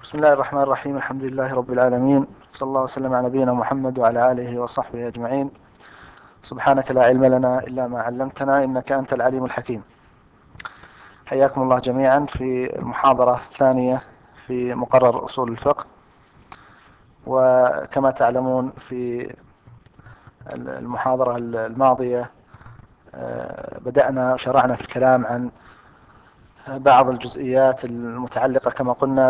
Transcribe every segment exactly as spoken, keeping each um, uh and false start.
بسم الله الرحمن الرحيم. الحمد لله رب العالمين، صلى الله وسلم على نبينا محمد وعلى آله وصحبه أجمعين. سبحانك لا علم لنا إلا ما علمتنا، إنك أنت العليم الحكيم. حياكم الله جميعا في المحاضرة الثانية في مقرر أصول الفقه. وكما تعلمون في المحاضرة الماضية بدأنا وشرعنا في الكلام عن بعض الجزئيات المتعلقة كما قلنا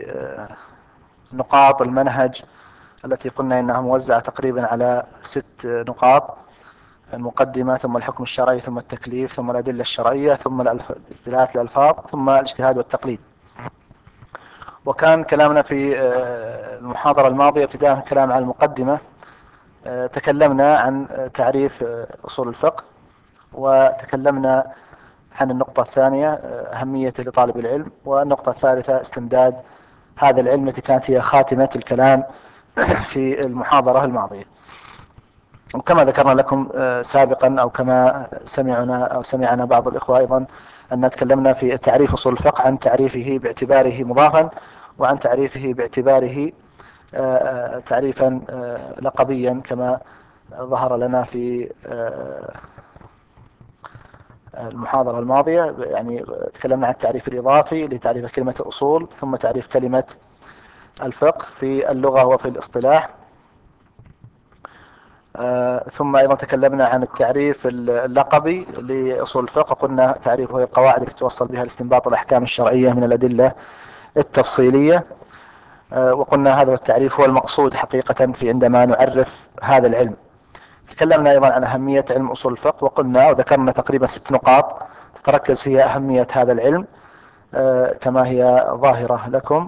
بنقاط المنهج التي قلنا إنها موزعة تقريبا على ست نقاط: المقدمة، ثم الحكم الشرعي، ثم التكليف، ثم الأدلة الشرعية، ثم دلالة الألفاظ، ثم الاجتهاد والتقليد. وكان كلامنا في المحاضرة الماضية ابتداء الكلام عن المقدمة. تكلمنا عن تعريف أصول الفقه، وتكلمنا عن النقطة الثانية أهميته لطالب العلم، والنقطة الثالثة استمداد هذا العلم التي كانت هي خاتمة الكلام في المحاضرة الماضية. وكما ذكرنا لكم سابقا، أو كما سمعنا أو سمعنا بعض الإخوة أيضا، أن تكلمنا في تعريف أصول الفقه عن تعريفه باعتباره مضافا، وعن تعريفه باعتباره تعريفا لقبيا كما ظهر لنا في المحاضرة الماضية. يعني تكلمنا عن التعريف الإضافي لتعريف كلمة أصول، ثم تعريف كلمة الفقه في اللغة وفي الاصطلاح. آه ثم أيضا تكلمنا عن التعريف اللقبي لأصول الفقه، قلنا تعريفه هي القواعد التي توصل بها الاستنباط الأحكام الشرعية من الأدلة التفصيلية. آه وقلنا هذا التعريف هو المقصود حقيقة في عندما نعرف هذا العلم. تكلمنا أيضا عن أهمية علم أصول الفقه، وقلنا وذكرنا تقريبا ست نقاط تتركز فيها أهمية هذا العلم آه كما هي ظاهرة لكم،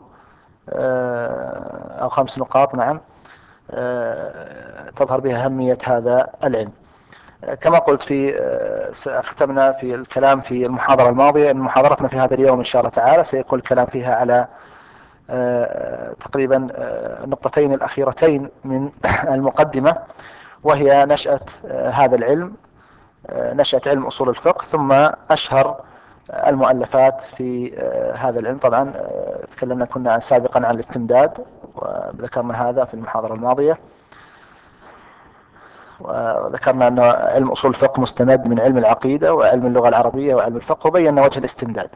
آه أو خمس نقاط نعم تظهر بها أهمية هذا العلم. كما قلت في ختمنا في الكلام في المحاضرة الماضية أن محاضرتنا في هذا اليوم إن شاء الله تعالى سيكون الكلام فيها على تقريبا النقطتين الأخيرتين من المقدمة، وهي نشأة هذا العلم، نشأة علم أصول الفقه، ثم أشهر المؤلفات في هذا العلم. طبعا تكلمنا كنا عن سابقا عن الاستمداد، وذكرنا هذا في المحاضرة الماضية، وذكرنا أن علم أصول الفقه مستمد من علم العقيدة وعلم اللغة العربية وعلم الفقه، وبينا وجه الاستمداد.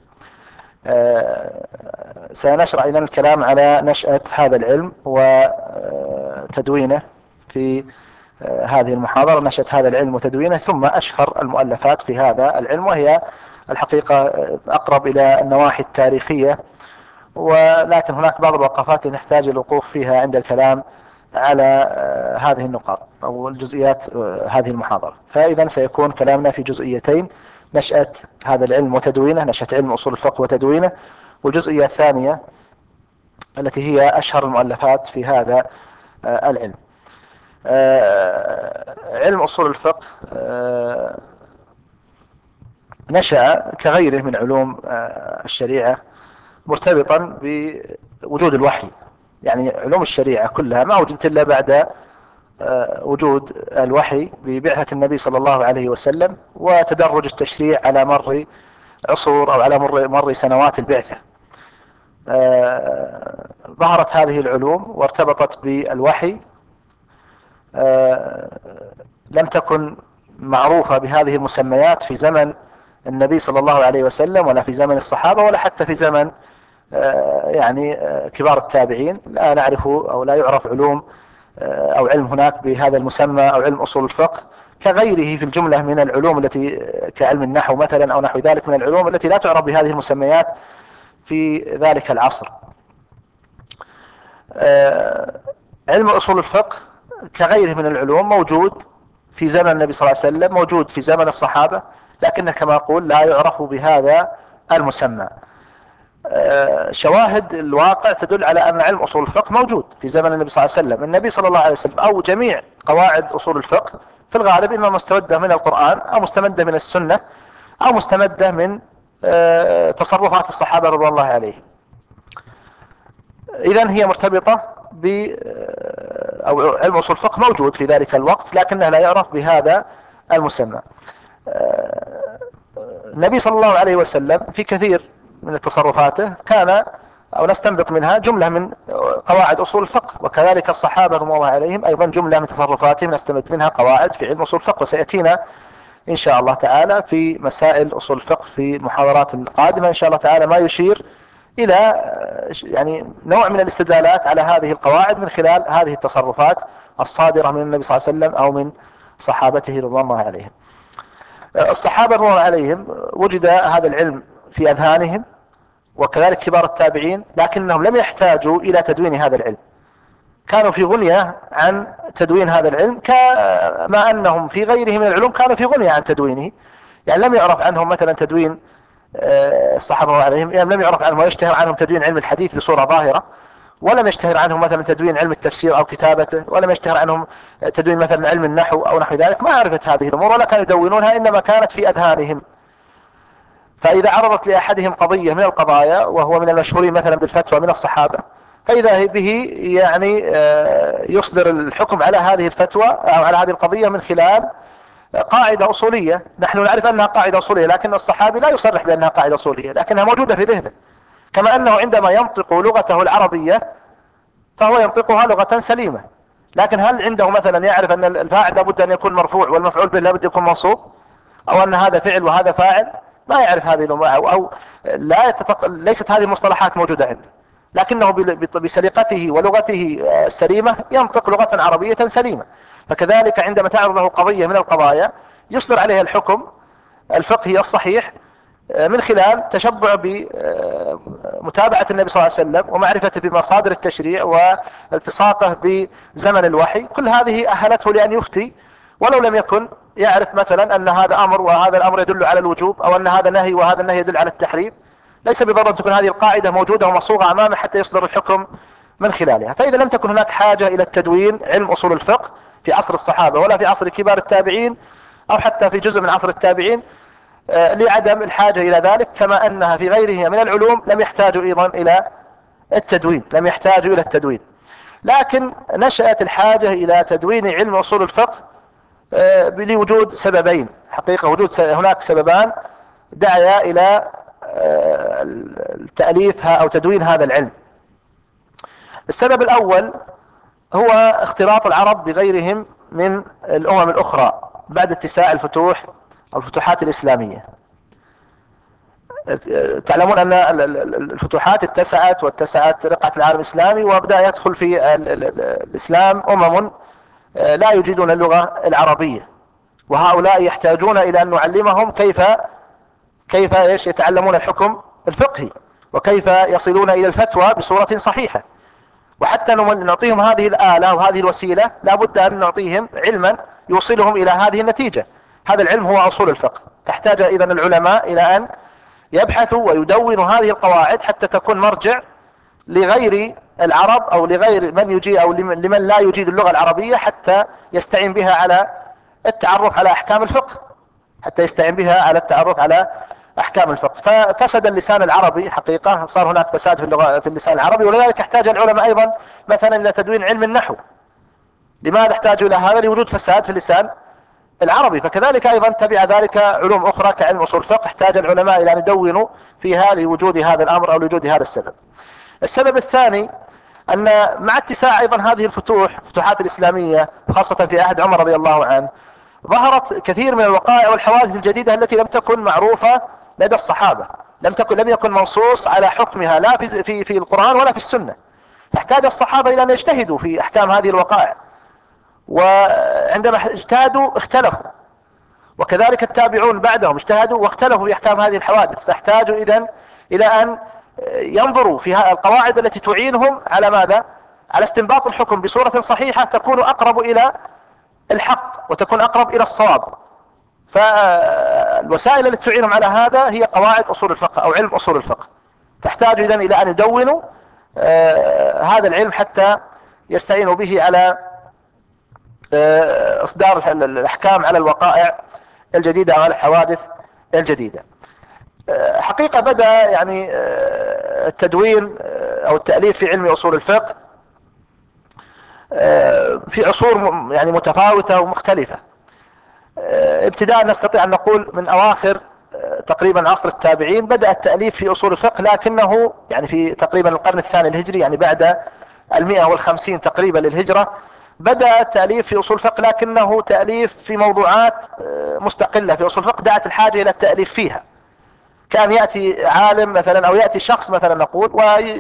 سنشرع إذن الكلام على نشأة هذا العلم وتدوينه في هذه المحاضرة، نشأة هذا العلم وتدوينه، ثم أشهر المؤلفات في هذا العلم، وهي الحقيقة أقرب إلى النواحي التاريخية، ولكن هناك بعض الوقفات نحتاج الوقوف فيها عند الكلام على هذه النقاط أو الجزئيات هذه المحاضرة. فإذا سيكون كلامنا في جزئيتين: نشأة هذا العلم وتدوينه، نشأة علم أصول الفقه وتدوينه، والجزئية الثانية التي هي أشهر المؤلفات في هذا العلم. علم أصول الفقه نشأ كغيره من علوم الشريعة مرتبطا بوجود الوحي. يعني علوم الشريعة كلها ما وجدت إلا بعد وجود الوحي ببعثة النبي صلى الله عليه وسلم، وتدرج التشريع على مر عصور أو على مر, مر سنوات البعثة. ظهرت هذه العلوم وارتبطت بالوحي، لم تكن معروفة بهذه المسميات في زمن النبي صلى الله عليه وسلم، ولا في زمن الصحابة، ولا حتى في زمن يعني كبار التابعين. لا نعرف أو لا يعرف علوم أو علم هناك بهذا المسمى أو علم أصول الفقه كغيره في الجملة من العلوم التي كعلم النحو مثلا أو نحو ذلك من العلوم التي لا تعرف بهذه المسميات في ذلك العصر. علم أصول الفقه كغيره من العلوم موجود في زمن النبي صلى الله عليه وسلم، موجود في زمن الصحابة، لكنه كما أقول لا يعرف بهذا المسمى. شواهد الواقع تدل على أن علم أصول الفقه موجود في زمن النبي صلى الله عليه وسلم. النبي صلى الله عليه وسلم أو جميع قواعد أصول الفقه في الغالب إما مستمدة من القرآن، أو مستمدة من السنة، أو مستمدة من تصرفات الصحابة رضي الله عليهم. إذن هي مرتبطة ب أو علم أصول الفقه موجود في ذلك الوقت، لكنه لا يعرف بهذا المسمى. النبي صلى الله عليه وسلم في كثير من تصرفاته كان أو نستنبط منها جملة من قواعد أصول الفقه. وكذلك الصحابة رضي الله عليهم أيضا جملة من تصرفاتهم نستنبط منها قواعد في علم أصول الفقه. وسيأتينا إن شاء الله تعالى في مسائل أصول الفقه في المحاضرات القادمة إن شاء الله تعالى ما يشير إلى يعني نوع من الاستدلالات على هذه القواعد من خلال هذه التصرفات الصادرة من النبي صلى الله عليه وسلم أو من صحابته رضوان الله عليهم. الصحابة رضوان الله عليهم وجد هذا العلم في أذهانهم، وكذلك كبار التابعين، لكنهم لم يحتاجوا إلى تدوين هذا العلم، كانوا في غنية عن تدوين هذا العلم، كما أنهم في غيره من العلوم كانوا في غنية عن تدوينه. يعني لم يعرف عنهم مثلا تدوين الصحابة عليهم، يعني لم يعرف عنهم ويشتهر عنهم تدوين علم الحديث بصورة ظاهرة، ولم يشتهر عنهم مثلا تدوين علم التفسير أو كتابته، ولم يشتهر عنهم تدوين مثلا علم النحو أو نحو ذلك. ما عرفت هذه الأمور ولا كانوا يدونونها، إنما كانت في أذهانهم. فإذا عرضت لأحدهم قضية من القضايا وهو من المشهورين مثلا بالفتوى من الصحابة، فإذا به يعني يصدر الحكم على هذه الفتوى أو على هذه القضية من خلال قاعدة أصولية. نحن نعرف أنها قاعدة أصولية، لكن الصحابي لا يصرح بأنها قاعدة أصولية، لكنها موجودة في ذهنه. كما أنه عندما ينطق لغته العربية فهو ينطقها لغة سليمة، لكن هل عنده مثلا يعرف أن الفاعل لابد أن يكون مرفوع والمفعول به لابد يكون منصوب، أو أن هذا فعل وهذا فاعل؟ ما يعرف هذه الأمور، أو, أو لا يتطق... ليست هذه المصطلحات موجودة عنده، لكنه بسليقته ولغته السليمة ينطق لغة عربية سليمة. فكذلك عندما تعرض له قضية من القضايا يصدر عليها الحكم الفقهي الصحيح من خلال تشبع بمتابعة النبي صلى الله عليه وسلم ومعرفته بمصادر التشريع والتصاقه بزمن الوحي. كل هذه أهلته لأن يفتي ولو لم يكن يعرف مثلا أن هذا أمر وهذا الأمر يدل على الوجوب، أو أن هذا نهي وهذا النهي يدل على التحريم. ليس بضرورة تكون هذه القاعدة موجودة ومصوغة أمامه حتى يصدر الحكم من خلالها. فإذا لم تكن هناك حاجة إلى التدوين علم أصول الفقه في عصر الصحابة ولا في عصر كبار التابعين أو حتى في جزء من عصر التابعين لعدم الحاجة إلى ذلك، كما أنها في غيرها من العلوم لم يحتاجوا أيضا إلى التدوين لم يحتاجوا إلى التدوين لكن نشأت الحاجة إلى تدوين علم أصول الفقه لوجود سببين. حقيقة وجود هناك سببان دعيا إلى تأليفها أو تدوين هذا العلم. السبب الأول هو اختلاط العرب بغيرهم من الأمم الأخرى بعد اتساع الفتوح أو الفتوحات الإسلامية. تعلمون أن الفتوحات اتسعت واتسعت رقعة العالم الإسلامي، وبدأ يدخل في الإسلام أمم لا يجيدون اللغة العربية، وهؤلاء يحتاجون إلى أن نعلمهم كيف كيف ايش يتعلمون الحكم الفقهي وكيف يصلون إلى الفتوى بصورة صحيحة. وحتى نعطيهم هذه الآلة وهذه الوسيلة لابد أن نعطيهم علما يوصلهم إلى هذه النتيجة. هذا العلم هو أصول الفقه. تحتاج إذن العلماء إلى أن يبحثوا ويدونوا هذه القواعد حتى تكون مرجع لغير العرب أو لغير من يجيد أو لمن لا يجيد اللغة العربية، حتى يستعين بها على التعرف على أحكام الفقه حتى يستعين بها على التعرف على أحكام الفقه. ففسد اللسان العربي حقيقة، صار هناك فساد في اللغة في اللسان العربي، ولذلك احتاج العلماء أيضا مثلا إلى تدوين علم النحو. لماذا احتاجوا إلى هذا؟ لوجود فساد في اللسان العربي. فكذلك أيضا تبع ذلك علوم أخرى كعلم أصول الفقه احتاج العلماء إلى أن يدونوا فيها لوجود هذا الأمر أو لوجود هذا السبب. السبب الثاني أن مع اتساع أيضا هذه الفتوح الفتوحات الإسلامية خاصة في عهد عمر رضي الله عنه، ظهرت كثير من الوقائع والحوادث الجديدة التي لم تكن معروفة لدى الصحابة، لم تكن لم يكن منصوص على حكمها لا في في في القرآن ولا في السنة. فاحتاج الصحابة إلى أن يجتهدوا في أحكام هذه الوقائع، وعندما اجتهدوا اختلفوا، وكذلك التابعون بعدهم اجتهدوا واختلفوا في أحكام هذه الحوادث. فاحتاجوا إذن إلى أن ينظروا في القواعد التي تعينهم على ماذا؟ على استنباط الحكم بصورة صحيحة تكون أقرب إلى الحق وتكون أقرب إلى الصواب. فالوسائل التي تعينهم على هذا هي قواعد أصول الفقه أو علم أصول الفقه. تحتاج إذن إلى أن يدونوا آه هذا العلم حتى يستعينوا به على آه إصدار الأحكام على الوقائع الجديدة أو على الحوادث الجديدة. آه حقيقة بدأ يعني آه التدوين آه أو التأليف في علم أصول الفقه آه في عصور يعني متفاوتة ومختلفة. ابتداء نستطيع أن نقول من أواخر تقريبا عصر التابعين بدأ التأليف في أصول الفقه، لكنه يعني في تقريبا القرن الثاني الهجري، يعني بعد المئة والخمسين تقريبا للهجرة، بدأ التأليف في أصول الفقه، لكنه تأليف في موضوعات مستقلة في أصول الفقه دعت الحاجة إلى التأليف فيها. كان يأتي عالم مثلا أو يأتي شخص مثلا نقول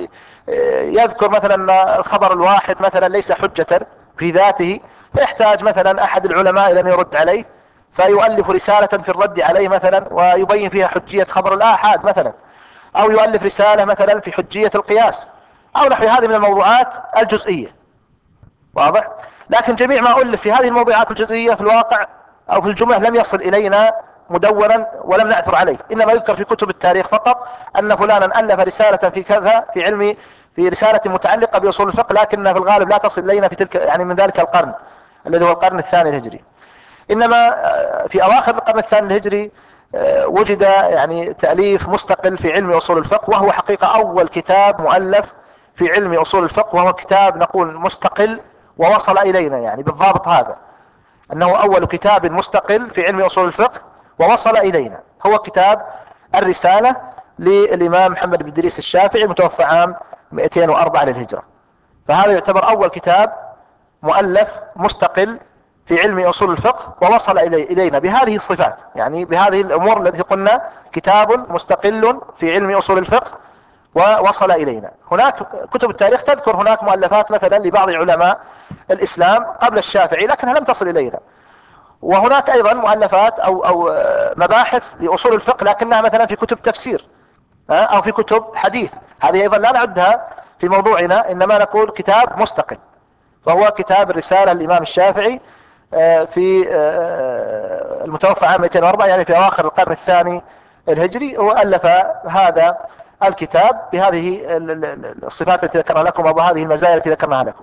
ويذكر مثلا الخبر الواحد مثلا ليس حجة في ذاته، فيحتاج مثلا أحد العلماء إلى أن يرد عليه، فيؤلف رسالة في الرد عليه مثلا ويبين فيها حجية خبر الآحاد مثلا، أو يؤلف رسالة مثلا في حجية القياس أو نحو هذه من الموضوعات الجزئية. واضح؟ لكن جميع ما ألف في هذه الموضوعات الجزئية في الواقع أو في الجملة لم يصل إلينا مدونا ولم نعثر عليه، إنما يذكر في كتب التاريخ فقط أن فلانا ألف رسالة في كذا في علم في رسالة متعلقة بأصول الفقه، لكنها في الغالب لا تصل إلينا في تلك يعني من ذلك القرن الذي هو القرن الثاني الهجري. إنما في أواخر القرن الثاني الهجري وجد يعني تأليف مستقل في علم أصول الفقه، وهو حقيقة أول كتاب مؤلف في علم أصول الفقه، وهو كتاب نقول مستقل ووصل إلينا، يعني بالضابط هذا أنه أول كتاب مستقل في علم أصول الفقه ووصل إلينا، هو كتاب الرسالة للإمام محمد بن إدريس الشافعي المتوفى عام مئتين وأربعة للهجرة. فهذا يعتبر أول كتاب مؤلف مستقل في علم أصول الفقه ووصل إلي إلينا بهذه الصفات، يعني بهذه الأمور التي قلنا كتاب مستقل في علم أصول الفقه ووصل إلينا. هناك كتب التاريخ تذكر هناك مؤلفات مثلا لبعض علماء الإسلام قبل الشافعي لكنها لم تصل إلينا، وهناك أيضا مؤلفات أو, أو مباحث لأصول الفقه لكنها مثلا في كتب تفسير أو في كتب حديث، هذه أيضا لا نعدها في موضوعنا، إنما نقول كتاب مستقل، وهو كتاب الرسالة للإمام الشافعي في المتوفى عام مئتين وأربعة، يعني في أواخر القرن الثاني الهجري، وألف هذا الكتاب بهذه الصفات التي ذكرنا لكم وبهذه المزايا التي ذكرناها لكم.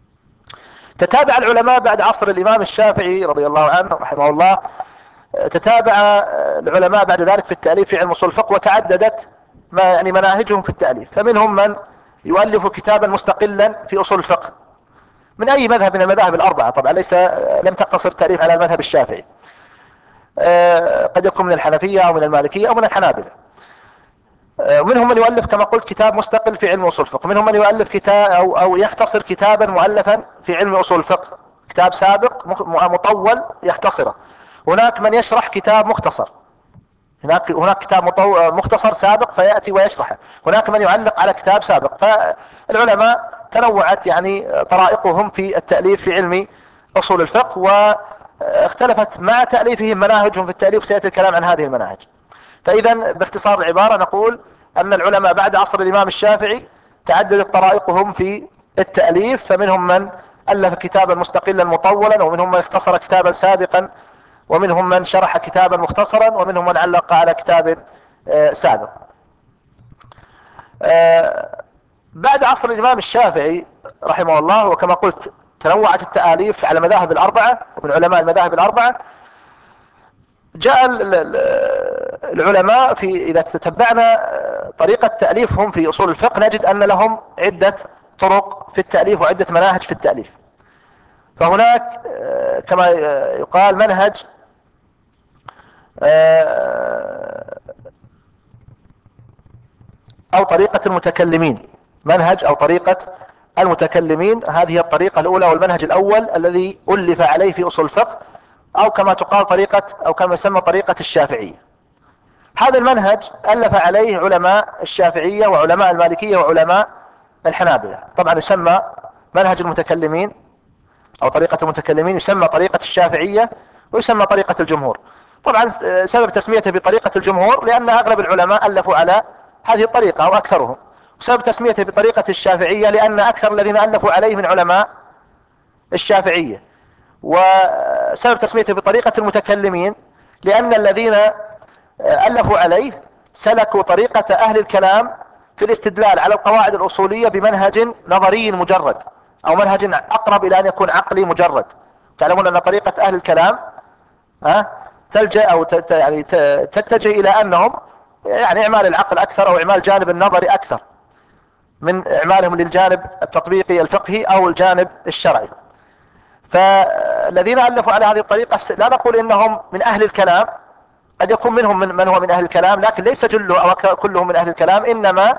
تتابع العلماء بعد عصر الإمام الشافعي رضي الله عنه رحمه الله، تتابع العلماء بعد ذلك في التأليف في علم أصول الفقه، وتعددت ما يعني مناهجهم في التأليف. فمنهم من يؤلف كتابا مستقلا في أصول الفقه من أي مذهب من المذاهب الأربعة، طبعا ليس لم تقتصر التأليف على المذهب الشافعي، قد يكون من الحنفية أو من المالكية أو من الحنابلة. ومنهم من يؤلف كما قلت كتاب مستقل في علم أصول الفقه، منهم من يؤلف كتاب أو, أو يختصر كتابا مؤلفا في علم أصول الفقه، كتاب سابق مطول يختصره. هناك من يشرح كتاب مختصر، هناك هناك كتاب مختصر سابق فيأتي ويشرحه، هناك من يعلق على كتاب سابق. فالعلماء تنوعت يعني طرائقهم في التأليف في علم أصول الفقه، واختلفت مع تأليفهم مناهجهم في التأليف، سيأتي الكلام عن هذه المناهج. فإذا باختصار العبارة نقول أن العلماء بعد عصر الإمام الشافعي تعددت طرائقهم في التأليف، فمنهم من ألف كتابا مستقلا مطولا، ومنهم من اختصر كتابا سابقا، ومنهم من شرح كتابا مختصرا، ومنهم من علق على كتاب سابق. بعد عصر الإمام الشافعي رحمه الله، وكما قلت تنوعت التآليف على مذاهب الأربعة ومن علماء المذاهب الأربعة، جاء العلماء في إذا تتبعنا طريقة تأليفهم في أصول الفقه نجد أن لهم عدة طرق في التأليف وعدة مناهج في التأليف. فهناك كما يقال منهج أو طريقة المتكلمين، منهج أو طريقة المتكلمين، هذه الطريقة الأولى والمنهج الأول الذي ألف عليه في أصول الفقه، أو كما تقال طريقة أو كما يسمى طريقة الشافعية. هذا المنهج ألف عليه علماء الشافعية وعلماء المالكية وعلماء الحنابلة. طبعا يسمى منهج المتكلمين أو طريقة المتكلمين يسمى طريقة الشافعية ويسمى طريقة الجمهور. طبعا سبب تسميته بطريقة الجمهور لأن أغلب العلماء ألفوا على هذه الطريقة أو أكثرهم، وسبب تسميته بطريقة الشافعية لأن أكثر الذين ألفوا عليه من علماء الشافعية، وسبب تسميته بطريقة المتكلمين لأن الذين ألفوا عليه سلكوا طريقة أهل الكلام في الاستدلال على القواعد الأصولية بمنهج نظري مجرد أو منهج أقرب إلى أن يكون عقلي مجرد. تعلمون أن طريقة أهل الكلام تلجأ أو يعني تتجه إلى أنهم يعني إعمال العقل أكثر أو إعمال جانب النظري أكثر من إعمالهم للجانب التطبيقي الفقهي أو الجانب الشرعي. فالذين ألفوا على هذه الطريقة لا نقول إنهم من أهل الكلام قد يكون منهم من, من هو من أهل الكلام، لكن ليس جله أو كلهم من أهل الكلام، إنما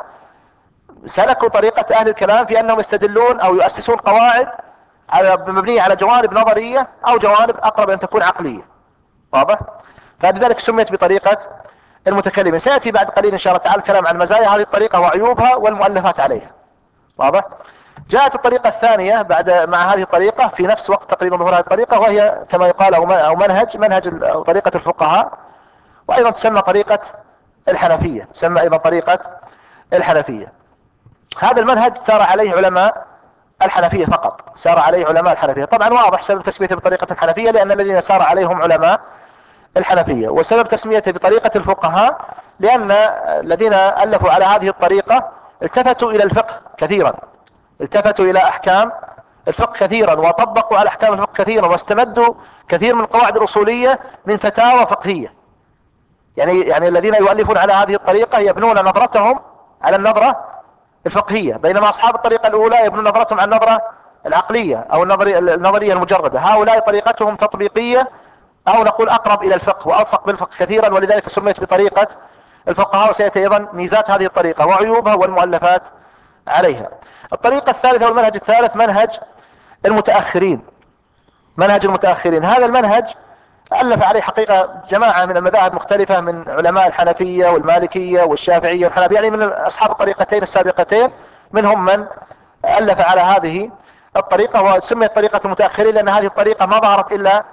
سلكوا طريقة أهل الكلام في أنهم يستدلون أو يؤسسون قواعد على مبنية على جوانب نظرية أو جوانب أقرب أن تكون عقلية. واضح؟ فلذلك سميت بطريقة المتكلمين. سيأتي بعد قليل إن شاء الله تعالى الكلام عن مزايا هذه الطريقة وعيوبها والمؤلفات عليها. واضح؟ جاءت الطريقة الثانية بعد مع هذه الطريقة في نفس وقت تقريبا ظهور هذه الطريقة، وهي كما يقال أو منهج منهج أو طريقة الفقهاء، وأيضا تسمى طريقة الحنفية، تسمى أيضا طريقة الحنفية. هذا المنهج سار عليه علماء الحنفية فقط، سار عليه علماء الحنفية. طبعا واضح سبب تسميته بطريقة الحنفية لأن الذين سار عليهم علماء الحنفية، وسبب تسميته بطريقة الفقهاء لأن الذين ألفوا على هذه الطريقة التفتوا إلى الفقه كثيرا، التفتوا إلى أحكام الفقه كثيرا، وطبقوا على أحكام الفقه كثيرا، واستمدوا كثير من القواعد الأصولية من فتاوى فقهية. يعني يعني الذين يؤلفون على هذه الطريقة يبنون نظرتهم على النظرة الفقهية، بينما أصحاب الطريقة الأولى يبنون نظرتهم على النظرة العقلية أو النظرية النظرية المجردة. هؤلاء طريقتهم تطبيقية أو نقول أقرب إلى الفقه وألصق بالفقه كثيرا، ولذلك سميت بطريقة الفقهاء. وسيأتي أيضا ميزات هذه الطريقة وعيوبها والمؤلفات عليها. الطريقة الثالثة والمنهج الثالث منهج المتأخرين. منهج المتأخرين هذا المنهج ألف عليه حقيقة جماعة من المذاهب مختلفة من علماء الحنفية والمالكية والشافعية والحنابلة، يعني من أصحاب الطريقتين السابقتين منهم من ألف على هذه الطريقة، وسميت طريقة المتأخرين لأن هذه الطريقة ما ظهرت إلا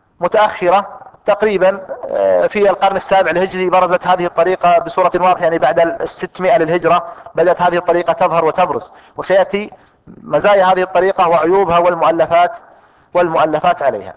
متأخرة تقريبا في القرن السابع الهجري. برزت هذه الطريقة بصورة واضحة، يعني بعد الستمائة للهجرة بدأت هذه الطريقة تظهر وتبرز، وسيأتي مزايا هذه الطريقة وعيوبها والمؤلفات والمؤلفات عليها.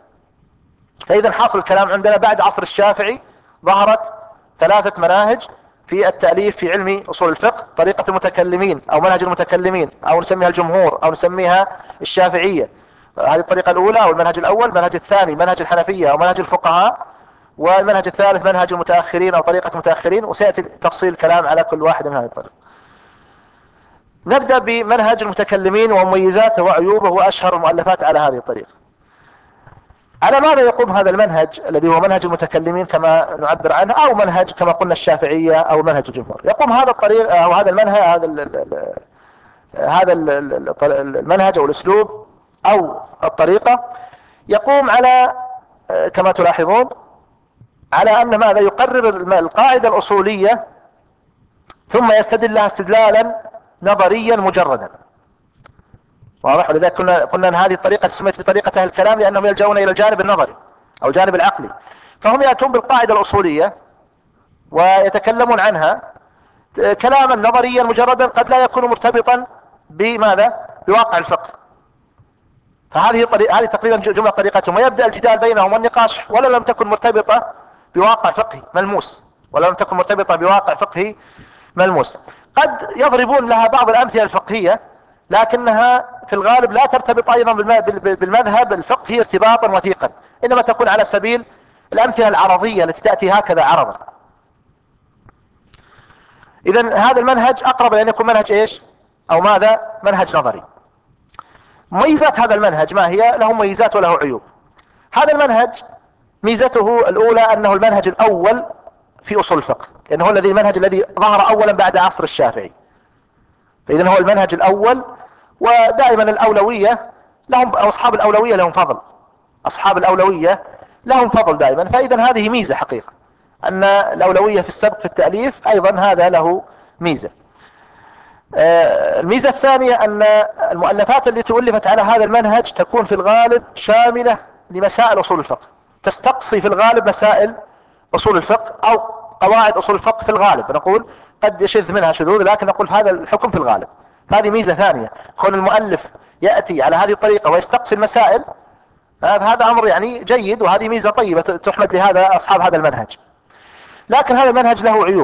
فإذا حاصل الكلام عندنا بعد عصر الشافعي ظهرت ثلاثة مناهج في التأليف في علم أصول الفقه: طريقة المتكلمين أو منهج المتكلمين أو نسميها الجمهور أو نسميها الشافعية، هذه الطريقة الأولى أو المنهج الأول. المنهج الثاني منهج الحنفية أو منهج الفقهاء، والمنهج الثالث منهج المتأخرين أو طريقة المتأخرين، وسيأتي تفصيل الكلام على كل واحد من هذه الطريقة. نبدأ بمنهج المتكلمين ومميزاته وعيوبه وأشهر المؤلفات على هذه الطريقة. على ماذا يقوم هذا المنهج الذي هو منهج المتكلمين كما نعبر عنه، أو منهج كما قلنا الشافعية أو منهج الجمهور؟ يقوم هذا الطريق أو هذا المنهج هذا ال هذا المنهج أو الأسلوب أو الطريقة يقوم على كما تلاحظون على أن ماذا يقرر القاعدة الأصولية ثم يستدل لها استدلالا نظريا مجردا. واضح؟ ولذلك كنا قلنا ان هذه الطريقة سميت بطريقة اهل الكلام لانهم يلجؤون الى الجانب النظري او الجانب العقلي، فهم يأتون بالقاعدة الأصولية ويتكلمون عنها كلاما نظريا مجردا قد لا يكون مرتبطا بماذا؟ بواقع الفقه. فهذه طريقة هذه تقريبا جملة طريقتهم، ويبدأ الجدال بينهم والنقاش ولا لم تكن مرتبطة بواقع فقهي ملموس، ولا لم تكن مرتبطة بواقع فقهي ملموس. قد يضربون لها بعض الأمثلة الفقهية لكنها في الغالب لا ترتبط أيضا بالمذهب الفقهي ارتباطا وثيقا، إنما تكون على سبيل الأمثلة العرضية التي تأتي هكذا عرضا. إذن هذا المنهج أقرب أن يكون منهج إيش أو ماذا؟ منهج نظري. ميزات هذا المنهج ما هي؟ له ميزات وله عيوب. هذا المنهج ميزته الأولى أنه المنهج الأول في أصول الفقه، لأنه هو الذي المنهج الذي ظهر أولا بعد عصر الشافعي، فإذن هو المنهج الأول. ودائما الأولوية لهم أو أصحاب الأولوية لهم فضل، أصحاب الأولوية لهم فضل دائما. فإذن هذه ميزة حقيقة أن الأولوية في السبق في التأليف، أيضا هذا له ميزة. الميزة الثانية أن المؤلفات التي تؤلفت على هذا المنهج تكون في الغالب شاملة لمسائل أصول الفقه، تستقصي في الغالب مسائل أصول الفقه أو قواعد أصول الفقه في الغالب. نقول قد يشذ منها شذوذ لكن نقول هذا الحكم في الغالب. هذه ميزة ثانية، كون المؤلف يأتي على هذه الطريقة ويستقصي المسائل، هذا أمر يعني جيد، وهذه ميزة طيبة تحمد لهذا أصحاب هذا المنهج. لكن هذا المنهج له عيوب،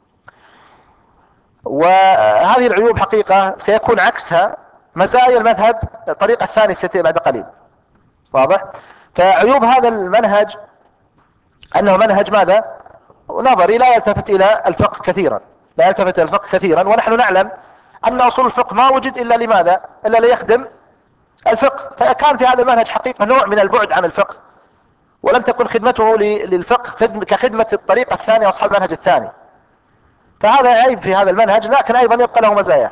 وهذه العيوب حقيقة سيكون عكسها مزايا المذهب الطريقة الثانية ستأتي بعد قليل. واضح؟ فعيوب هذا المنهج أنه منهج ماذا؟ نظري، لا يلتفت إلى الفقه كثيرا، لا يلتفت إلى الفقه كثيرا. ونحن نعلم أن أصول الفقه ما وجد إلا لماذا؟ إلا ليخدم الفقه. فكان في هذا المنهج حقيقة نوع من البعد عن الفقه، ولم تكن خدمته للفقه خدم كخدمة الطريقة الثانية وأصحاب المنهج الثاني، فهذا عيب في هذا المنهج، لكن أيضا يبقى له مزايا.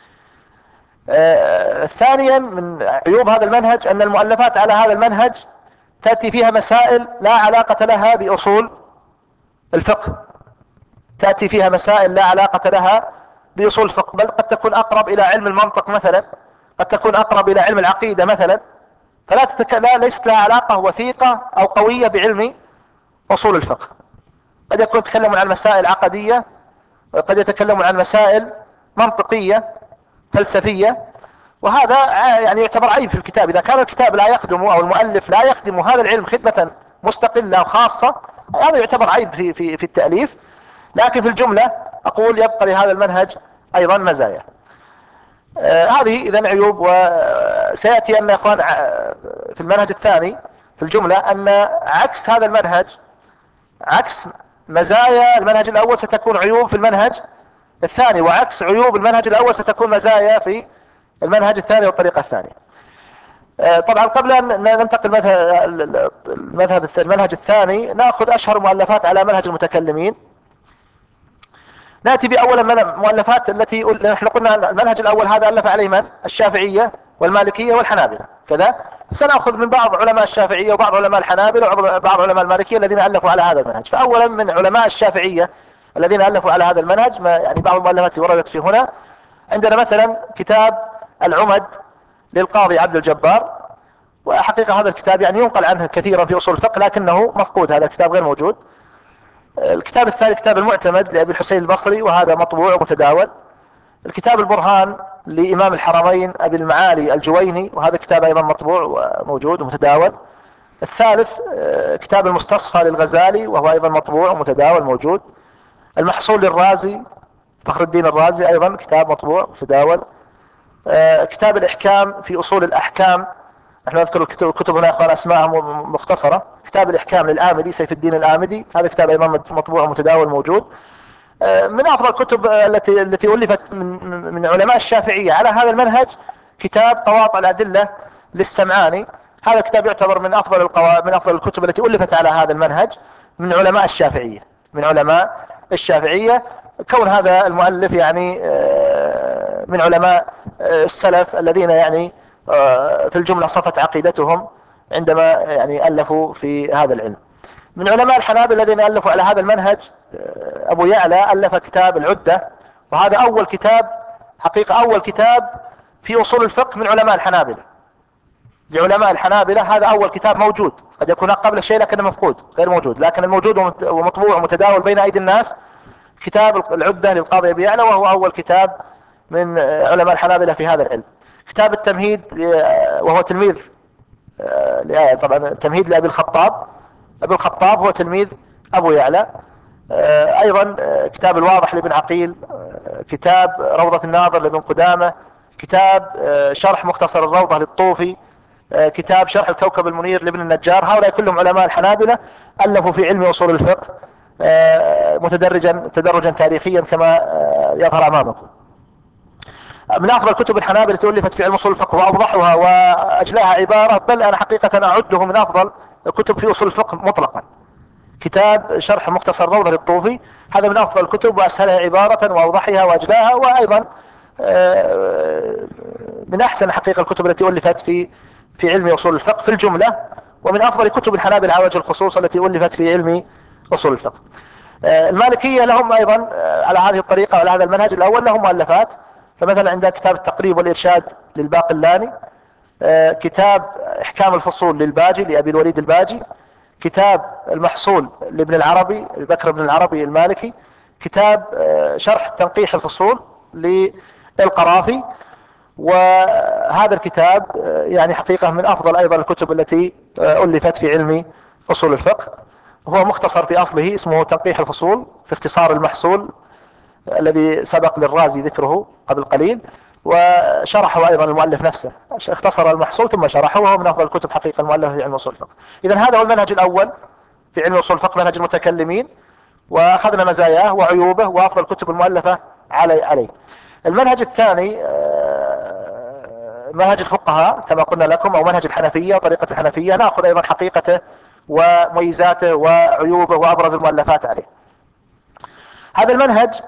آه ثانيا من عيوب هذا المنهج أن المؤلفات على هذا المنهج تأتي فيها مسائل لا علاقة لها بأصول الفقه، تأتي فيها مسائل لا علاقة لها بأصول الفقه، بل قد تكون أقرب إلى علم المنطق مثلا، قد تكون أقرب إلى علم العقيدة مثلا، فلا تتك... لا ليست لها علاقة وثيقة أو قوية بعلم أصول الفقه. قد يكون يتكلمون عن مسائل عقدية، وقد يتكلمون عن مسائل منطقية فلسفية، وهذا يعني يعتبر عيب في الكتاب. إذا كان الكتاب لا يخدم أو المؤلف لا يخدم هذا العلم خدمة مستقلة وخاصة، هذا يعتبر عيب في, في, في التأليف. لكن في الجملة أقول يبقى لهذا المنهج أيضا مزايا. آه هذه إذن عيوب. وسيأتي أن يا أخوان في المنهج الثاني في الجملة أن عكس هذا المنهج، عكس مزايا المنهج الأول ستكون عيوب في المنهج الثاني، وعكس عيوب المنهج الأول ستكون مزايا في المنهج الثاني والطريقة الثانية. آه طبعا قبل أن ننتقل المذهب المنهج الثاني نأخذ أشهر مؤلفات على منهج المتكلمين. نأتي بأولا من المؤلفات التي نحن قلنا المنهج الأول هذا ألف عليه من؟ الشافعية والمالكية والحنابلة كذا. سنأخذ من بعض علماء الشافعية وبعض علماء الحنابلة وبعض علماء المالكية الذين ألفوا على هذا المنهج. فأولا من علماء الشافعية الذين ألفوا على هذا المنهج، ما يعني بعض المؤلفات وردت في هنا عندنا مثلا كتاب العمد للقاضي عبد الجبار، وحقيقة هذا الكتاب يعني ينقل عنه كثيرا في أصول الفقه لكنه مفقود، هذا الكتاب غير موجود. الكتاب الثاني كتاب المعتمد لأبي الحسين البصري، وهذا مطبوع ومتداول. الكتاب البرهان لإمام الحرمين أبي المعالي الجويني، وهذا كتاب أيضا مطبوع وموجود ومتداول. الثالث كتاب المستصفى للغزالي، وهو أيضا مطبوع ومتداول موجود. المحصول للرازي فخر الدين الرازي، أيضا كتاب مطبوع ومتداول. كتاب الإحكام في أصول الأحكام، نحن نذكر الكتب هنا أخوان أسماءها مختصرة. كتاب الإحكام للآمدي سيف الدين الآمدي، هذا كتاب أيضا مطبوع ومتداول موجود. من أفضل الكتب التي التي ألفت من من علماء الشافعية على هذا المنهج كتاب قواطع الأدلة للسمعاني، هذا الكتاب يعتبر من أفضل القوا... من أفضل الكتب التي ألفت على هذا المنهج من علماء الشافعية، من علماء الشافعية. كون هذا المؤلف يعني من علماء السلف الذين يعني في الجملة صفت عقيدتهم عندما يعني ألفوا في هذا العلم. من علماء الحنابلة الذين ألفوا على هذا المنهج أبو يعلى ألف كتاب العدة، وهذا أول كتاب حقيقة أول كتاب في أصول الفقه من علماء الحنابلة. لعلماء الحنابلة هذا أول كتاب موجود، قد يكون قبل شيء لكنه مفقود غير موجود، لكن الموجود ومطبوع ومتداول بين أيدي الناس كتاب العدة للقاضي أبي يعلى، وهو أول كتاب من علماء الحنابلة في هذا العلم. كتاب التمهيد وهو تلميذ طبعا التمهيد لأبي الخطاب، أبي الخطاب هو تلميذ أبو يعلى. أيضا كتاب الواضح لابن عقيل، كتاب روضة الناظر لابن قدامة، كتاب شرح مختصر الروضة للطوفي، كتاب شرح الكوكب المنير لابن النجار. هؤلاء كلهم علماء الحنابلة ألفوا في علم أصول الفقه متدرجا تدرجا تاريخيا كما يظهر أمامكم. من أفضل كتب الحنابلة التي ألفت في علم أصول الفقه وأوضحها وأجلاها عبارة، بل أنا حقيقة أعده من أفضل الكتب في أصول الفقه مطلقا، كتاب شرح مختصر روضة للطوفي، هذا من أفضل الكتب وأسهلها عبارة وأوضحها وأجلاها، وأيضا من أحسن حقيقة الكتب التي ألفت في في علم أصول الفقه في الجملة، ومن أفضل كتب الحنابلة على وجه الخصوص التي ألفت في علم أصول الفقه. المالكية لهم أيضا على هذه الطريقة وعلى هذا المنهج الأول لهم مؤلفات، فمثلا عندنا كتاب التقريب والإرشاد للباقلاني، كتاب إحكام الفصول للباجي لأبي الوليد الباجي، كتاب المحصول لابن العربي بكر بن العربي المالكي، كتاب شرح تنقيح الفصول للقرافي. وهذا الكتاب يعني حقيقة من أفضل أيضا الكتب التي ألفت في علم أصول الفقه، هو مختصر في أصله اسمه تنقيح الفصول في اختصار المحصول الذي سبق للرازي ذكره قبل قليل، وشرحه أيضا المؤلف نفسه، اختصر المحصول ثم شرحه، وهو من أفضل الكتب حقيقة المؤلفة في علم أصول الفقه. إذن هذا هو المنهج الأول في علم أصول الفقه، منهج المتكلمين، وأخذنا مزاياه وعيوبه وأفضل الكتب المؤلفة علي عليه. المنهج الثاني منهج الفقهاء كما قلنا لكم، أو منهج الحنفية، طريقة الحنفية، نأخذ أيضا حقيقته ومميزاته وعيوبه وأبرز المؤلفات عليه. هذا المنهج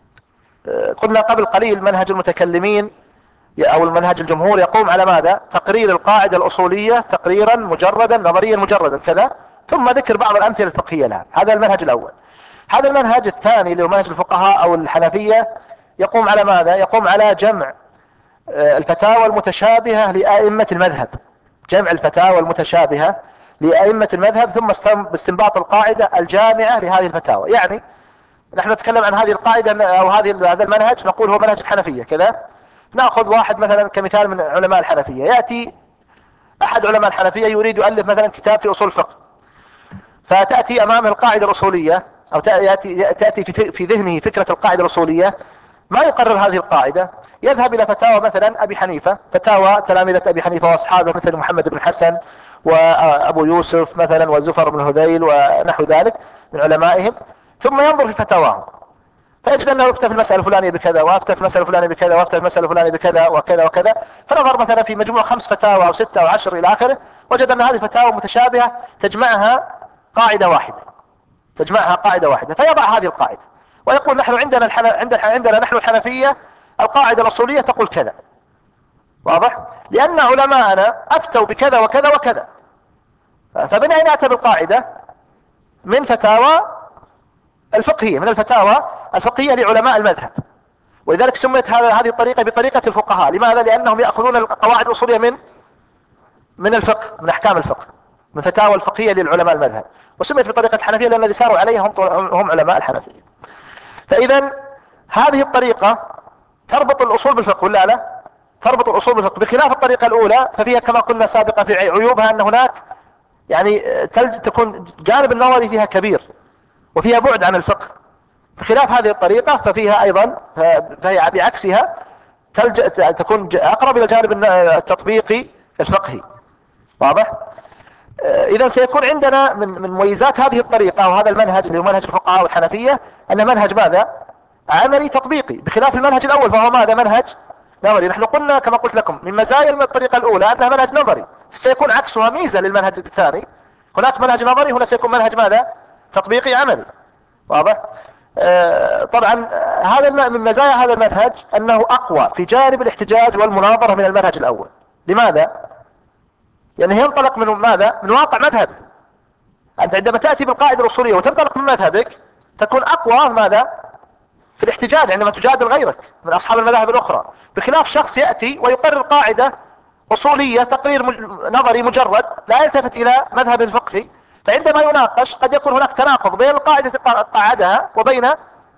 قلنا قبل قليل منهج المتكلمين أو المنهج الجمهور يقوم على ماذا؟ تقرير القاعدة الأصولية تقريرا مجردا نظريا مجردا كذا، ثم ذكر بعض الأمثلة الفقهية لها. هذا المنهج الأول. هذا المنهج الثاني اللي هو منهج الفقهاء أو الحنفية يقوم على ماذا؟ يقوم على جمع الفتاوى المتشابهة لأئمة المذهب، جمع الفتاوى المتشابهة لأئمة المذهب ثم باستنباط القاعدة الجامعة لهذه الفتاوى. يعني نحن نتكلم عن هذه القاعدة أو هذه هذا المنهج، نقول هو منهج الحنفية كذا. نأخذ واحد مثلا كمثال من علماء الحنفية، يأتي أحد علماء الحنفية يريد يؤلف مثلا كتاب في أصول الفقه، فتأتي أمامه القاعدة الأصولية أو تأتي, تأتي في, في ذهنه فكرة القاعدة الأصولية. ما يقرر هذه القاعدة، يذهب إلى فتاوى مثلا أبي حنيفة، فتاوى تلامذة أبي حنيفة وأصحابه مثل محمد بن حسن وأبو يوسف مثلا وزفر بن هذيل ونحو ذلك من علمائهم، ثم ينظر في فتاواهم فيجد أنه يفتى في المسألة الفلانية بكذا، ويفتى في المسألة الفلانية بكذا، ويفتى في المسألة الفلانية بكذا وكذا وكذا. فنظر مثلا في مجموع خمس فتاوى أو ستة أو عشر إلى آخره، وجد أن هذه الفتاوى متشابهة تجمعها قاعدة واحدة، تجمعها قاعدة واحدة، فيضع هذه القاعدة ويقول نحن عندنا الحن... عندنا عندنا نحن الحنفية القاعدة الأصولية تقول كذا. واضح؟ لأن علماءنا أفتوا بكذا وكذا وكذا، فبناء نأتي بالقاعدة من فتاوى الفقهية، من الفتاوى الفقهية لعلماء المذهب. ولذلك سميت هذه الطريقة بطريقة الفقهاء. لماذا؟ لأنهم يأخذون القواعد الأصولية من من الفقه، من أحكام الفقه، من فتاوى الفقهية للعلماء المذهب. وسميت بطريقة الحنفية لأن الذي ساروا عليها هم, هم علماء الحنفية. فإذا هذه الطريقة تربط الأصول بالفقه ولا لا؟ تربط الأصول بالفقه، بخلاف الطريقة الأولى ففيها كما قلنا سابقا في عيوبها أن هناك يعني تلج تكون جانب النظري فيها كبير وفيها بعد عن الفقه، بخلاف هذه الطريقة ففيها أيضا فهي بعكسها تلج تكون أقرب إلى جانب التطبيقي الفقهي. واضح؟ إذا سيكون عندنا من من مميزات هذه الطريقة وهذا المنهج اللي هو منهج الفقهاء والحنفية أن منهج ماذا؟ عملي تطبيقي، بخلاف المنهج الأول فهو ماذا؟ منهج نظري. نحن قلنا كما قلت لكم من مزايا الطريقة الأولى أنها منهج نظري، سيكون عكسها ميزة للمنهج الثاني. هناك منهج نظري، هنا سيكون منهج ماذا؟ تطبيقي عملي. واضح؟ آه طبعا هذا من مزايا هذا المنهج أنه أقوى في جانب الاحتجاج والمناظرة من المنهج الأول. لماذا؟ يعني ينطلق من ماذا؟ من واقع مذهب. أنت عندما تأتي بالقاعدة الأصولية وتنطلق من مذهبك تكون أقوى ماذا؟ في الاحتجاج عندما تجادل غيرك من أصحاب المذاهب الأخرى، بخلاف شخص يأتي ويقرر قاعدة أصولية تقرير نظري مجرد لا يلتفت إلى مذهب الفقهي، فعندما يناقش قد يكون هناك تناقض بين القاعدة قاعدها وبين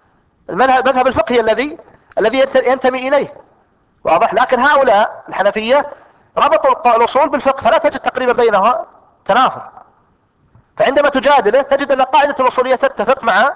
المذهب الفقهي الذي الذي ينتمي إليه. واضح؟ لكن هؤلاء الحنفية ربطوا الأصول بالفقه فلا تجد تقريبا بينها تنافر، فعندما تجادله تجد أن قاعدة الأصولية تتفق مع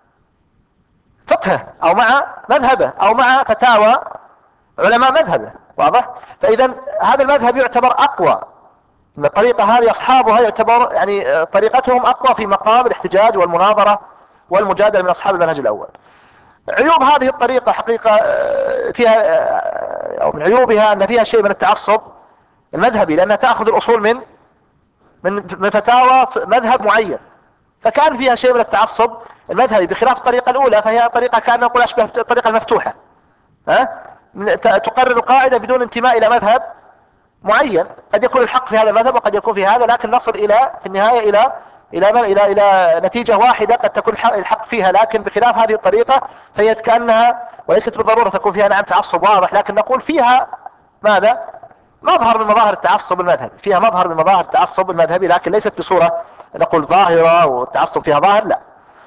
فقهه أو مع مذهبه أو مع فتاوى علماء مذهبه. واضح؟ فإذا هذا المذهب يعتبر أقوى من الطريقة هذه، أصحابها يعتبر يعني طريقتهم أقوى في مقام الاحتجاج والمناظرة والمجادلة من أصحاب المنهج الأول. عيوب هذه الطريقة حقيقة فيها أو من عيوبها أن فيها شيء من التعصب المذهبي، لأنها تأخذ الأصول من من من فتاوى مذهب معين، فكان فيها شيء من التعصب المذهبي، بخلاف الطريقة الأولى فهي طريقة كان نقول أشبه الطريقة المفتوحة. ها؟ تقرر القاعدة بدون انتماء إلى مذهب معين، قد يكون الحق في هذا المذهب وقد يكون في هذا، لكن نصل إلى في النهاية إلى إلى إلى إلى نتيجة واحدة قد تكون الحق فيها. لكن بخلاف هذه الطريقة فهي كأنها وليست بالضرورة تكون فيها نعم تعصب واضح، لكن نقول فيها ماذا؟ مظهر من مظاهر التعصب المذهبي، فيها مظهر من مظاهر التعصب المذهبي، لكن ليست بصورة نقول ظاهرة والتعصب فيها ظاهر، لا.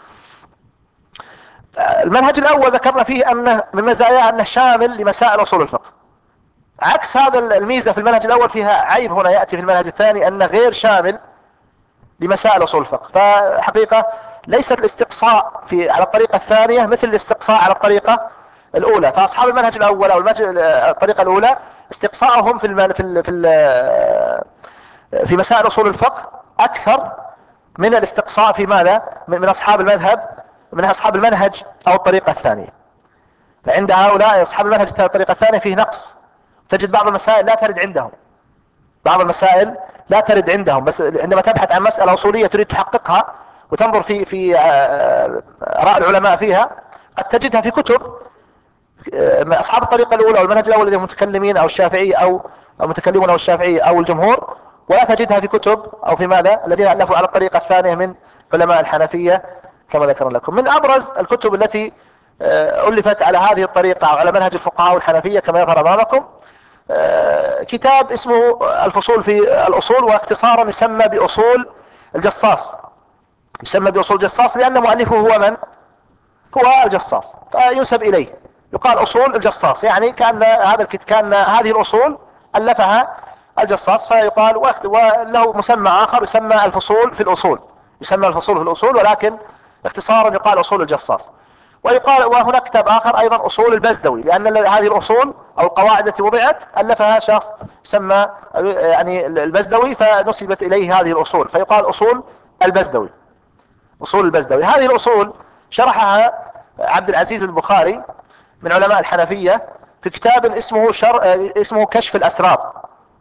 المنهج الأول ذكرنا فيه أنه من مزاياه أنه شامل لمسائل أصول الفقه، عكس هذا الميزة في المنهج الأول فيها عيب هنا يأتي في المنهج الثاني أنه غير شامل لمسائل أصول الفقه. فحقيقة ليست الاستقصاء في على الطريقة الثانية مثل الاستقصاء على الطريقة الأولى. فأصحاب المنهج الأول أو الطريقة الأولى استقصاءهم في الم... في ال... في ال... في مسائل أصول الفقه أكثر من الاستقصاء في ماذا؟ من أصحاب المذهب من أصحاب المنهج أو الطريقة الثانية. فعند هؤلاء أصحاب المنهج الطريقة الثانية فيه نقص، تجد بعض المسائل لا ترد عندهم، بعض المسائل لا ترد عندهم، بس عندما تبحث عن مسألة أصولية تريد تحققها وتنظر في في آراء العلماء فيها، قد تجدها في كتب أصحاب الطريقة الأولى والمنهج الأول الذي هم المتكلمين أو الشافعي أو المتكلمون أو الشافعي أو الجمهور، ولا تجدها في كتب أو في ماذا الذين ألفوا على الطريقة الثانية من علماء الحنفية كما ذكرنا لكم. من أبرز الكتب التي ألفت على هذه الطريقة أو على منهج الفقهاء الحنفية كما يظهر أمامكم كتاب اسمه الفصول في الأصول، واختصارا يسمى بأصول الجصاص. يسمى بأصول الجصاص لأن مؤلفه هو من؟ هو الجصاص، فينسب إليه، يقال أصول الجصاص، يعني كان هذا كان هذه الأصول ألفها الجصاص، فيقال وله مسمى آخر يسمى الفصول في الأصول، يسمى الفصول في الأصول، ولكن اختصارا يقال أصول الجصاص. ويقال وهناك كتاب آخر أيضا أصول البزدوي، لأن هذه الأصول أو القواعد التي وضعت ألفها شخص يسمى يعني البزدوي، فنسبت إليه هذه الأصول فيقال أصول البزدوي. أصول البزدوي هذه الأصول شرحها عبد العزيز البخاري من علماء الحنفية في كتاب اسمه شر... اسمه كشف الأسرار.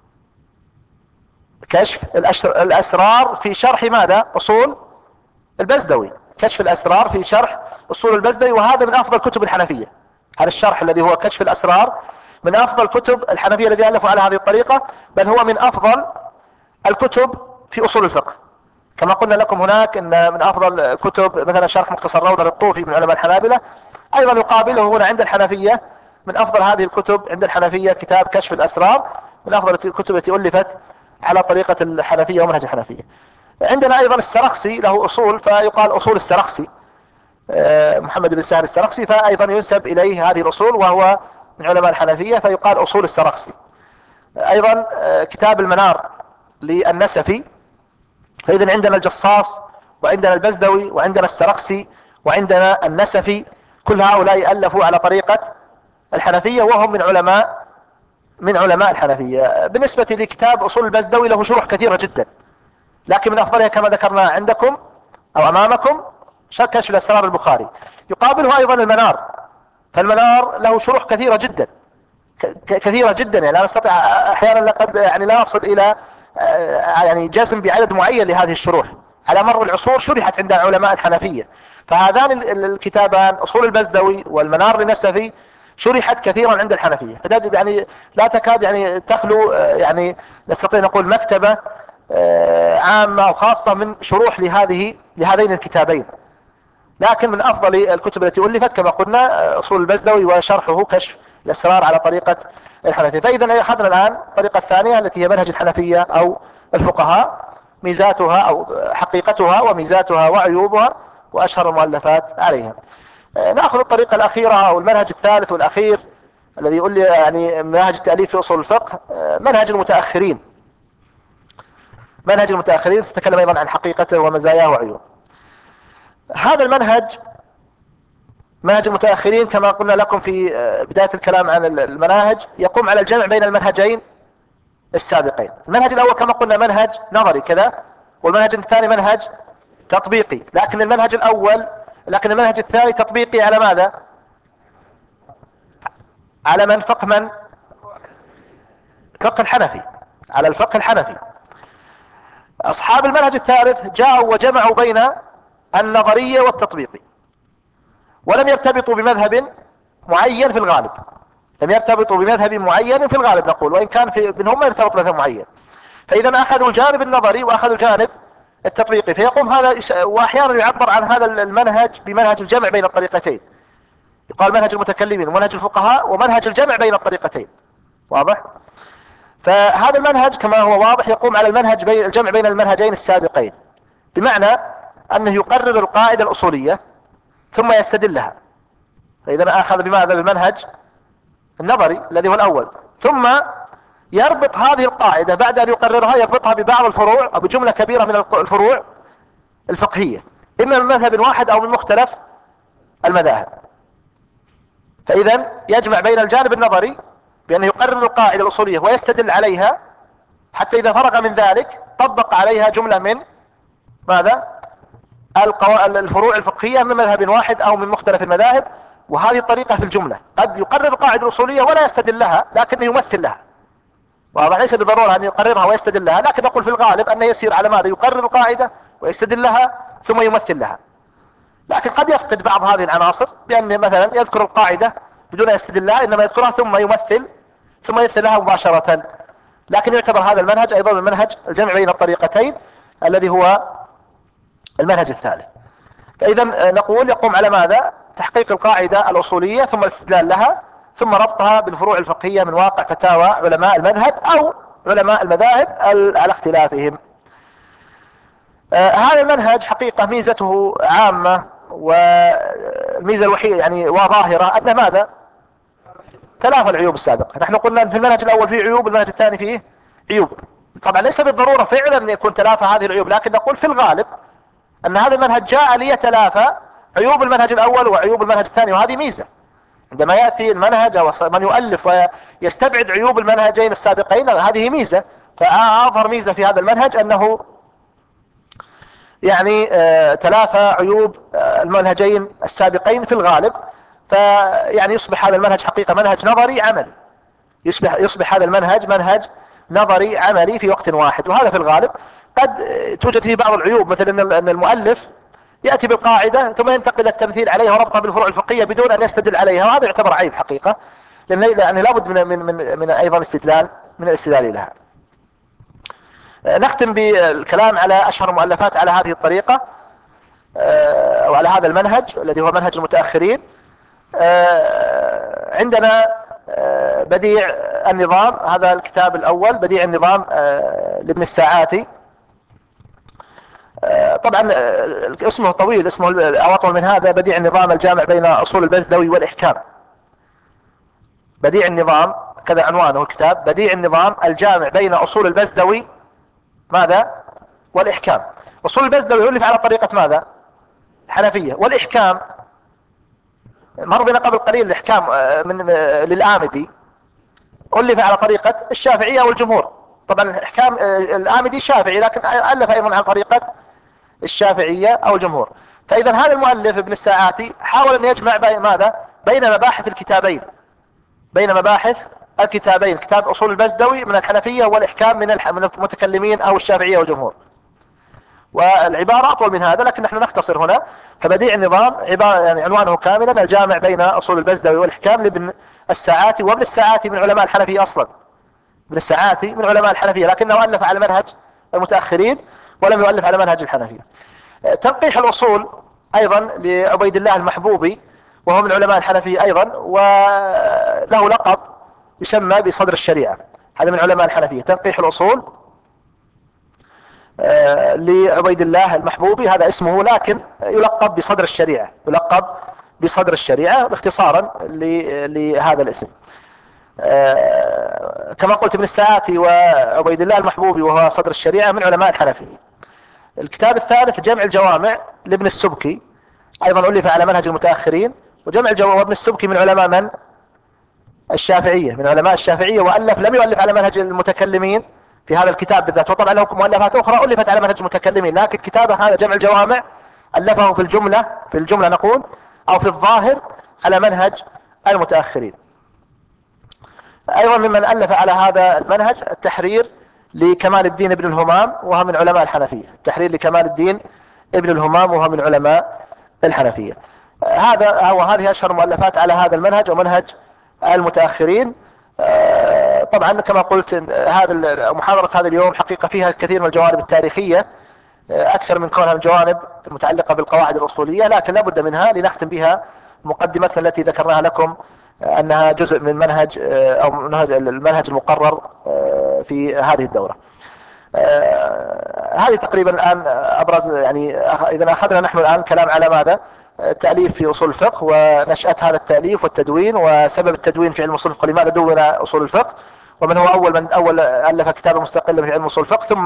كشف الأسرار في شرح ماذا؟ أصول البزدوي. كشف الأسرار في شرح أصول البزدوي، وهذا من أفضل كتب الحنفية. هذا الشرح الذي هو كشف الأسرار من أفضل كتب الحنفية الذي ألفوا على هذه الطريقة، بل هو من أفضل الكتب في أصول الفقه. كما قلنا لكم هناك ان من افضل كتب مثلا شرح مختصر روضة للطوفي من علماء الحنابلة، ايضا يقابله هنا عند الحنفية من افضل هذه الكتب عند الحنفية كتاب كشف الاسرار، من افضل الكتب التي الفت على طريقة الحنفية ومنهج الحنفية. عندنا ايضا السرخسي له اصول، فيقال اصول السرخسي، محمد بن سهل السرخسي، فايضا ينسب اليه هذه الاصول وهو من علماء الحنفية فيقال اصول السرخسي. ايضا كتاب المنار للنسفي. فإذا عندنا الجصاص وعندنا البزدوي وعندنا السرخسي وعندنا النسفي، كل هؤلاء ألفوا على طريقة الحنفية وهم من علماء من علماء الحنفية. بالنسبة لكتاب أصول البزدوي له شروح كثيرة جدا، لكن من أفضلها كما ذكرنا عندكم أو أمامكم كشف الأسرار البخاري. يقابله أيضا المنار، فالمنار له شروح كثيرة جدا كثيرة جدا، يعني لا نستطيع أحيانا لقد يعني لا نصل إلى يعني جزم بعدد معين لهذه الشروح. على مر العصور شرحت عند علماء الحنفية، فهذان الكتابان أصول البزدوي والمنار للنسفي شرحت كثيرا عند الحنفية، فتجد يعني لا تكاد يعني تخلو يعني نستطيع نقول مكتبة عامة وخاصة من شروح لهذه لهذين الكتابين. لكن من أفضل الكتب التي ألفت كما قلنا أصول البزدوي وشرحه كشف الأسرار على طريقة الحنفية. فإذا أخذنا الآن الطريقة الثانية التي هي منهج الحنفية أو الفقهاء، ميزاتها أو حقيقتها وميزاتها وعيوبها وأشهر المؤلفات عليها. نأخذ الطريقة الأخيرة أو المنهج الثالث والأخير الذي يقول لي يعني منهج التأليف في أصول الفقه، منهج المتأخرين. منهج المتأخرين ستكلم أيضا عن حقيقته ومزاياه وعيوبه. هذا المنهج منهج المتأخرين كما قلنا لكم في بداية الكلام عن المناهج يقوم على الجمع بين المنهجين السابقين. المنهج الأول كما قلنا منهج نظري كذا، والمنهج الثاني منهج تطبيقي، لكن المنهج الأول لكن المنهج الثاني تطبيقي على ماذا؟ على من فقه من؟ فقه الحنفي، على الفقه الحنفي. أصحاب المنهج الثالث جاءوا وجمعوا بين النظرية والتطبيقي، ولم يرتبطوا بمذهب معين في الغالب، لم يرتبطوا بمذهب معين في الغالب نقول، وإن كان في منهم يرتبط بمذهب معين. فإذا أخذوا الجانب النظري وأخذوا الجانب التطبيقي، فيقوم هذا، وأحيانا يعبر عن هذا المنهج بمنهج الجمع بين الطريقتين، يقال منهج المتكلمين ومنهج الفقهاء ومنهج الجمع بين الطريقتين. واضح؟ فهذا المنهج كما هو واضح يقوم على المنهج بين الجمع بين المنهجين السابقين، بمعنى أنه يقرر القاعدة الأصولية ثم يستدلها. فإذا أخذ بماذا؟ بالمنهج النظري الذي هو الأول، ثم يربط هذه القاعدة بعد أن يقررها يربطها ببعض الفروع أو بجملة كبيرة من الفروع الفقهية، إما من مذهب واحد أو من مختلف المذاهب. فإذا يجمع بين الجانب النظري بأنه يقرر القاعدة الأصولية ويستدل عليها، حتى إذا فرغ من ذلك طبق عليها جملة من ماذا؟ الفروع الفقهية من مذهب واحد أو من مختلف المذاهب. وهذه الطريقة في الجملة، قد يقرر القاعدة الأصولية ولا يستدل لها لكنه يمثل لها، واضح؟ ليس بضرورة أن يقررها ويستدلها، لكن نقول في الغالب أنه يسير على ماذا؟ يقرر القاعدة ويستدلها ثم يمثل لها. لكن قد يفقد بعض هذه العناصر بأن مثلا يذكر القاعدة بدون يستدلها، إنما يذكرها ثم يمثل ثم يمثل لها مباشرة. لكن يعتبر هذا المنهج أيضا من منهج الجمع بين الطريقتين الذي هو المنهج الثالث. فإذا نقول يقوم على ماذا؟ تحقيق القاعدة الأصولية ثم الاستدلال لها ثم ربطها بالفروع الفقهية من واقع فتاوى علماء المذهب أو علماء المذاهب على اختلافهم. آه هذا المنهج حقيقة ميزته عامة، والميزة الوحيدة يعني وظاهرة أن ماذا؟ تلافى العيوب السابقة. نحن قلنا في المنهج الأول فيه عيوب، المنهج الثاني فيه عيوب. طبعا ليس بالضرورة فعلا أن يكون تلافى هذه العيوب، لكن نقول في الغالب أن هذا المنهج جاء ليتلافى عيوب المنهج الأول وعيوب المنهج الثاني، وهذه ميزة. عندما يأتي المنهج أو من يؤلف ويستبعد عيوب المنهجين السابقين هذه ميزة. فأظهر ميزة في هذا المنهج أنه يعني آه تلافى عيوب آه المنهجين السابقين في الغالب. فيعني يصبح هذا المنهج حقيقة منهج نظري عملي، يصبح, يصبح هذا المنهج منهج نظري عملي في وقت واحد. وهذا في الغالب قد توجد فيه بعض العيوب، مثل أن المؤلف يأتي بالقاعدة ثم ينتقل إلى التمثيل عليها وربطها بالفروع الفقهية بدون أن يستدل عليها، وهذا يعتبر عيب حقيقة، لأن يعني لابد من, من, من, من أيضا استدلال من الاستدلال لها. نختم بالكلام على أشهر المؤلفات على هذه الطريقة أو على هذا المنهج الذي هو منهج المتأخرين. عندنا بديع النظام، هذا الكتاب الأول بديع النظام لابن الساعاتي. طبعا اسمه طويل، اسمه أطول من هذا، بديع النظام الجامع بين أصول البزدوي والإحكام. بديع النظام كذا عنوانه الكتاب، بديع النظام الجامع بين أصول البزدوي ماذا؟ والإحكام. أصول البزدوي ألف على طريقة ماذا؟ الحنفية، والإحكام مر بنا قبل قليل الإحكام من للآمدي ألف على طريقة الشافعية والجمهور. طبعا الإحكام الآمدي شافعي، لكن ألف أيضا على طريقة الشافعية أو الجمهور. فإذا هذا المؤلف ابن الساعاتي حاول أن يجمع بين ماذا؟ بين مباحث الكتابين، بين مباحث الكتابين، كتاب أصول البزدوي من الحنفية والإحكام من المتكلمين أو الشافعية والجمهور. والعبارة أطول من هذا لكن نحن نختصر هنا. فبديع النظام عبارة يعني عنوانه كاملا الجامع بين أصول البزدوي والإحكام لابن الساعاتي. وابن الساعاتي من علماء الحنفية أصلا، ابن الساعاتي من علماء الحنفية، لكنه ألف على منهج المتأخرين ولم يؤلف على منهج الحنفية. تنقيح الأصول أيضا لعبيد الله المحبوبي، وهو من علماء الحنفية أيضا، وله لقب يسمى بصدر الشريعة، هذا من علماء الحنفية. تنقيح الأصول لعبيد الله المحبوبي هذا اسمه، لكن يلقب بصدر الشريعة، يلقب بصدر الشريعة اختصارا لهذا الاسم. كما قلت ابن الساعاتي وعبيد الله المحبوبي وهو صدر الشريعة من علماء الحنفية. الكتاب الثالث جمع الجوامع لابن السبكي، أيضا ألف على منهج المتأخرين. وجمع الجوامع وابن السبكي من علماء من؟ الشافعية، من علماء الشافعية، وألف لم يؤلف على منهج المتكلمين في هذا الكتاب بالذات، وطبعا له مؤلفات أخرى ألفت على منهج المتكلمين، لكن كتابه هذا جمع الجوامع ألفه في الجملة في الجملة نقول أو في الظاهر على منهج المتأخرين. أيضا ممن ألف على هذا المنهج التحرير لكمال الدين ابن الهمام، وهو من علماء الحنفية. التحرير لكمال الدين ابن الهمام وهو من علماء الحنفية. هذا هو هذه أشهر مؤلفات على هذا المنهج ومنهج المتأخرين. طبعا كما قلت هذا محاضرة هذا اليوم حقيقة فيها الكثير من الجوانب التاريخية أكثر من كونها الجوانب المتعلقة بالقواعد الأصولية، لكن لا بد منها لنختم بها مقدمتنا التي ذكرناها لكم أنها جزء من منهج أو منهج المنهج المقرر في هذه الدورة. هذه تقريبا الآن أبرز، يعني إذا أخذنا نحن الآن كلام على ماذا؟ التأليف في أصول الفقه ونشأة هذا التأليف والتدوين وسبب التدوين في علم أصول الفقه، لماذا دون أصول الفقه، ومن هو أول من أول ألف كتابا مستقلا في علم أصول الفقه، ثم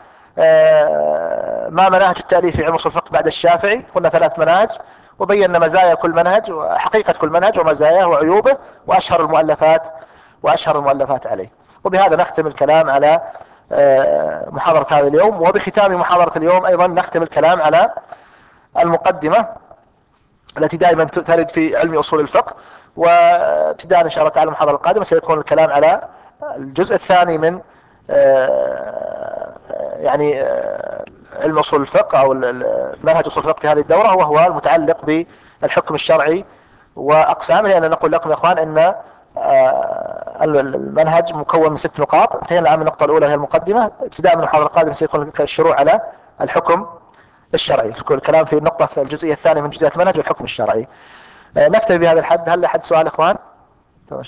ما مناهج التأليف في علم أصول الفقه بعد الشافعي. قلنا ثلاث مناهج وبينا مزايا كل منهج وحقيقة كل منهج ومزاياه وعيوبه وأشهر المؤلفات وأشهر المؤلفات عليه. وبهذا نختم الكلام على محاضرة هذا اليوم. وبختام محاضرة اليوم أيضا نختم الكلام على المقدمة التي دائما ترد في علم أصول الفقه، وابتداء إن شاء الله تعالى المحاضرة القادمة سيكون الكلام على الجزء الثاني من آه، يعني آه، علم اصول الفقه او منهج اصول الفقه في هذه الدورة، وهو المتعلق بالحكم الشرعي واقسامه. لان نقول لكم يا اخوان ان آه، المنهج مكون من ست نقاط. انتهينا الان من النقطة الاولى وهي المقدمة. ابتداء من المحاضرة القادمة سيكون الشروع على الحكم الشرعي، الكلام في النقطة الجزئية الثانية من جزئيات المنهج والحكم الشرعي. آه، نكتفي بهذا الحد. هل لأحد سؤال اخوان؟ تمام.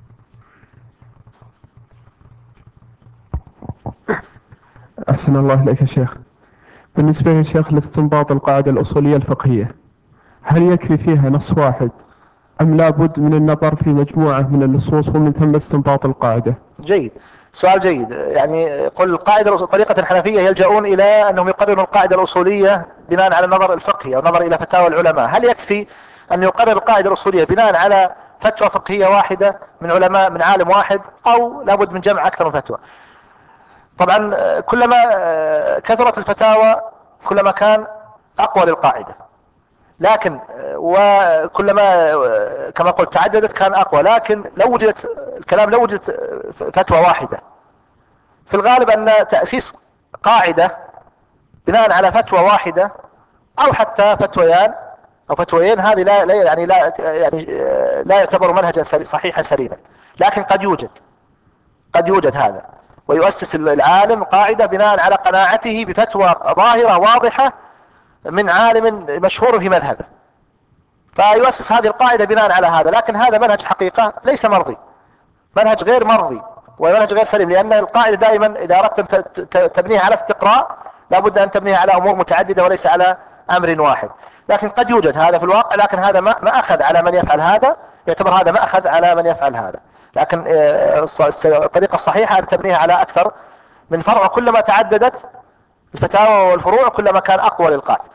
أحسن الله إليك يا شيخ. بالنسبة يا شيخ لاستنباط القاعدة الأصولية الفقهية، هل يكفي فيها نص واحد أم لابد من النظر في مجموعة من النصوص ومن ثم استنباط القاعدة؟ جيد، سؤال جيد. يعني قل القاعدة طريقة الحنفية يلجؤون إلى أنهم يقرروا القاعدة الأصولية بناء على النظر الفقهي أو النظر إلى فتاوى العلماء. هل يكفي أن يقرر القاعدة الأصولية بناء على فتوى فقهية واحدة من علماء من عالم واحد، أو لابد من جمع أكثر من فتوى؟ طبعا كلما كثرت الفتاوى كلما كان أقوى للقاعدة، لكن وكلما كما قلت تعددت كان أقوى. لكن لو وجدت الكلام لو وجدت فتوى واحدة، في الغالب أن تأسيس قاعدة بناء على فتوى واحدة أو حتى فتويان أو فتويين، هذه لا, لا يعني لا يعني لا يعتبر منهجا صحيحا سليما. لكن قد يوجد قد يوجد هذا، ويؤسس العالم قاعدة بناء على قناعته بفتوى ظاهرة واضحة من عالم مشهور في مذهبه، فيؤسس هذه القاعدة بناء على هذا. لكن هذا منهج حقيقة ليس مرضي، منهج غير مرضي ومنهج غير سليم، لأن القاعدة دائما إذا أردت أن تبنيها على استقراء لابد أن تبنيها على أمور متعددة وليس على أمر واحد. لكن قد يوجد هذا في الواقع، لكن هذا ما ما أخذ على من يفعل هذا، يعتبر هذا ما أخذ على من يفعل هذا. لكن الطريقة الصحيحة أن تبنيها على أكثر من فرع، كلما تعددت الفتاوى والفروع كلما كان أقوى للقاعدة.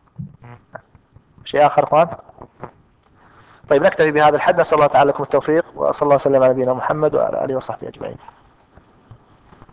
شيء آخر اخوان؟ طيب نكتفي بهذا الحد. نسأل الله تعالى لكم التوفيق، وصلى الله وسلم على نبينا محمد وعلى آله وصحبه أجمعين.